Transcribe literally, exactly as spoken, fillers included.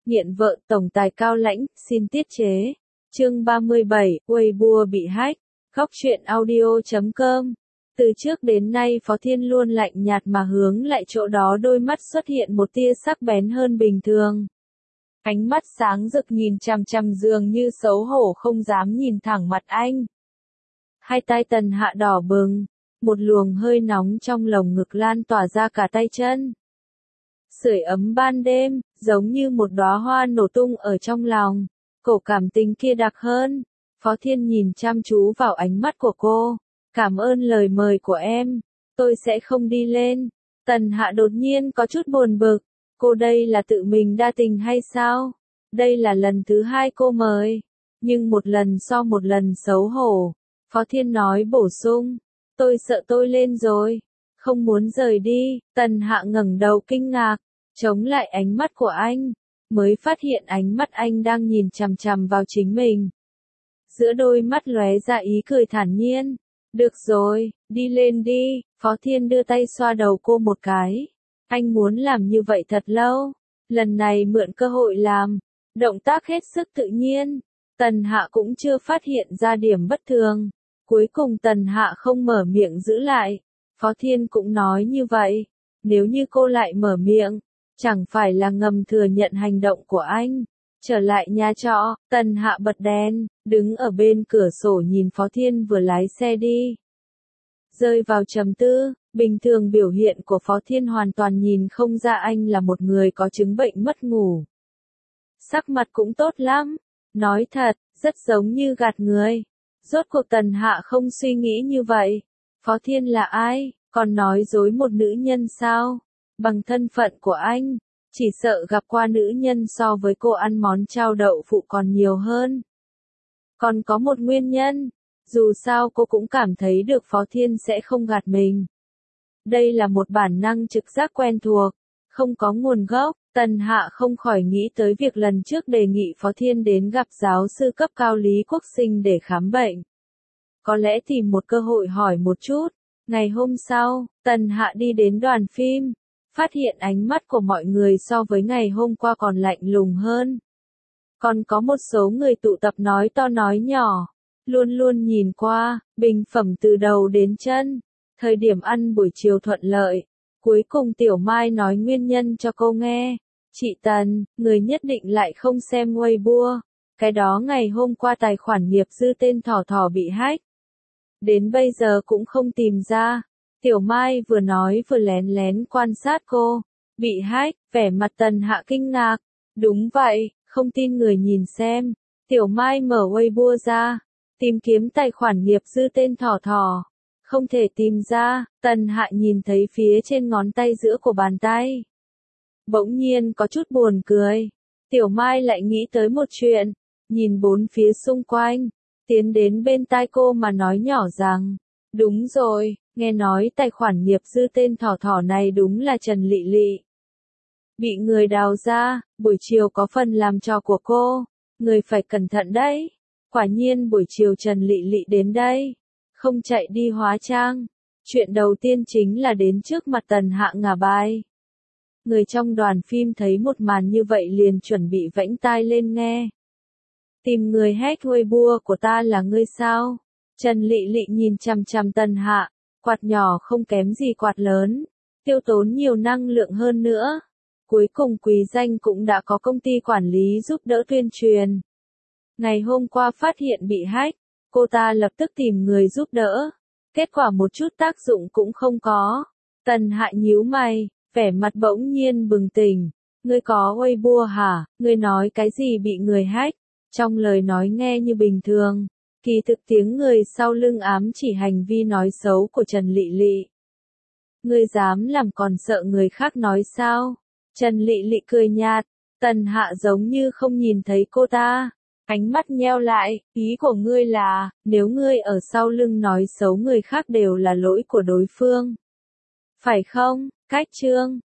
Nghiện vợ tổng tài cao lãnh, xin tiết chế. Chương ba mươi bảy, Weibo bị hack. Góc truyện audio chấm com. Từ trước đến nay Phó Thiên luôn lạnh nhạt mà hướng lại chỗ đó đôi mắt xuất hiện một tia sắc bén hơn bình thường. Ánh mắt sáng rực nhìn chằm chằm dường như xấu hổ không dám nhìn thẳng mặt anh. Hai tay Tần Hạ đỏ bừng, một luồng hơi nóng trong lồng ngực lan tỏa ra cả tay chân. Sưởi ấm ban đêm, giống như một đóa hoa nổ tung ở trong lòng. Cổ cảm tình kia đặc hơn. Phó Thiên nhìn chăm chú vào ánh mắt của cô. Cảm ơn lời mời của em. Tôi sẽ không đi lên. Tần Hạ đột nhiên có chút buồn bực. Cô đây là tự mình đa tình hay sao? Đây là lần thứ hai cô mời. Nhưng một lần so một lần xấu hổ. Phó Thiên nói bổ sung. Tôi sợ tôi lên rồi. Không muốn rời đi. Tần Hạ ngẩng đầu kinh ngạc. Chống lại ánh mắt của anh. Mới phát hiện ánh mắt anh đang nhìn chằm chằm vào chính mình. Giữa đôi mắt lóe ra ý cười thản nhiên. Được rồi, đi lên đi. Phó Thiên đưa tay xoa đầu cô một cái. Anh muốn làm như vậy thật lâu. Lần này mượn cơ hội làm. Động tác hết sức tự nhiên. Tần Hạ cũng chưa phát hiện ra điểm bất thường. Cuối cùng Tần Hạ không mở miệng giữ lại. Phó Thiên cũng nói như vậy. Nếu như cô lại mở miệng, chẳng phải là ngầm thừa nhận hành động của anh. Trở lại nhà trọ, Tần Hạ bật đèn, đứng ở bên cửa sổ nhìn Phó Thiên vừa lái xe đi. Rơi vào trầm tư, bình thường biểu hiện của Phó Thiên hoàn toàn nhìn không ra anh là một người có chứng bệnh mất ngủ. Sắc mặt cũng tốt lắm, nói thật, rất giống như gạt người. Rốt cuộc Tần Hạ không suy nghĩ như vậy. Phó Thiên là ai, còn nói dối một nữ nhân sao? Bằng thân phận của anh, chỉ sợ gặp qua nữ nhân so với cô ăn món chao đậu phụ còn nhiều hơn. Còn có một nguyên nhân, dù sao cô cũng cảm thấy được Phó Thiên sẽ không gạt mình. Đây là một bản năng trực giác quen thuộc, không có nguồn gốc. Tần Hạ không khỏi nghĩ tới việc lần trước đề nghị Phó Thiên đến gặp giáo sư cấp cao Lý Quốc Sinh để khám bệnh. Có lẽ tìm một cơ hội hỏi một chút. Ngày hôm sau, Tần Hạ đi đến đoàn phim. Phát hiện ánh mắt của mọi người so với ngày hôm qua còn lạnh lùng hơn. Còn có một số người tụ tập nói to nói nhỏ. Luôn luôn nhìn qua, bình phẩm từ đầu đến chân. Thời điểm ăn buổi chiều thuận lợi. Cuối cùng Tiểu Mai nói nguyên nhân cho cô nghe. Chị Tần, người nhất định lại không xem Weibo. Cái đó ngày hôm qua tài khoản nghiệp dư tên Thỏ Thỏ bị hack. Đến bây giờ cũng không tìm ra. Tiểu Mai vừa nói vừa lén lén quan sát cô. Bị hack, vẻ mặt Tần Hạ kinh ngạc. Đúng vậy, không tin người nhìn xem. Tiểu Mai mở Weibo ra. Tìm kiếm tài khoản nghiệp dư tên Thỏ Thỏ. Không thể tìm ra, Tần Hạ nhìn thấy phía trên ngón tay giữa của bàn tay. Bỗng nhiên có chút buồn cười. Tiểu Mai lại nghĩ tới một chuyện. Nhìn bốn phía xung quanh. Tiến đến bên tai cô mà nói nhỏ rằng. Đúng rồi, nghe nói tài khoản nghiệp dư tên Thỏ Thỏ này đúng là Trần Lị Lị. Bị người đào ra, buổi chiều có phần làm trò của cô. Người phải cẩn thận đấy. Quả nhiên buổi chiều Trần Lị Lị đến đây. Không chạy đi hóa trang. Chuyện đầu tiên chính là đến trước mặt Tần Hạ ngả bài. Người trong đoàn phim thấy một màn như vậy liền chuẩn bị vẫy tai lên nghe. Tìm người hack Weibo của ta là ngươi sao? Trần Lị Lị nhìn chằm chằm Tần Hạ, quạt nhỏ không kém gì quạt lớn, tiêu tốn nhiều năng lượng hơn nữa. Cuối cùng Quý Danh cũng đã có công ty quản lý giúp đỡ tuyên truyền. Ngày hôm qua phát hiện bị hack, cô ta lập tức tìm người giúp đỡ. Kết quả một chút tác dụng cũng không có. Tần Hạ nhíu mày, vẻ mặt bỗng nhiên bừng tỉnh. Ngươi có Weibo hả? Ngươi nói cái gì bị người hack? Trong lời nói nghe như bình thường. Kỳ thực tiếng người sau lưng ám chỉ hành vi nói xấu của Trần Lị Lị. Ngươi dám làm còn sợ người khác nói sao? Trần Lị Lị cười nhạt. Tần Hạ giống như không nhìn thấy cô ta. Ánh mắt nheo lại, ý của ngươi là, nếu ngươi ở sau lưng nói xấu người khác đều là lỗi của đối phương. Phải không? Cách chương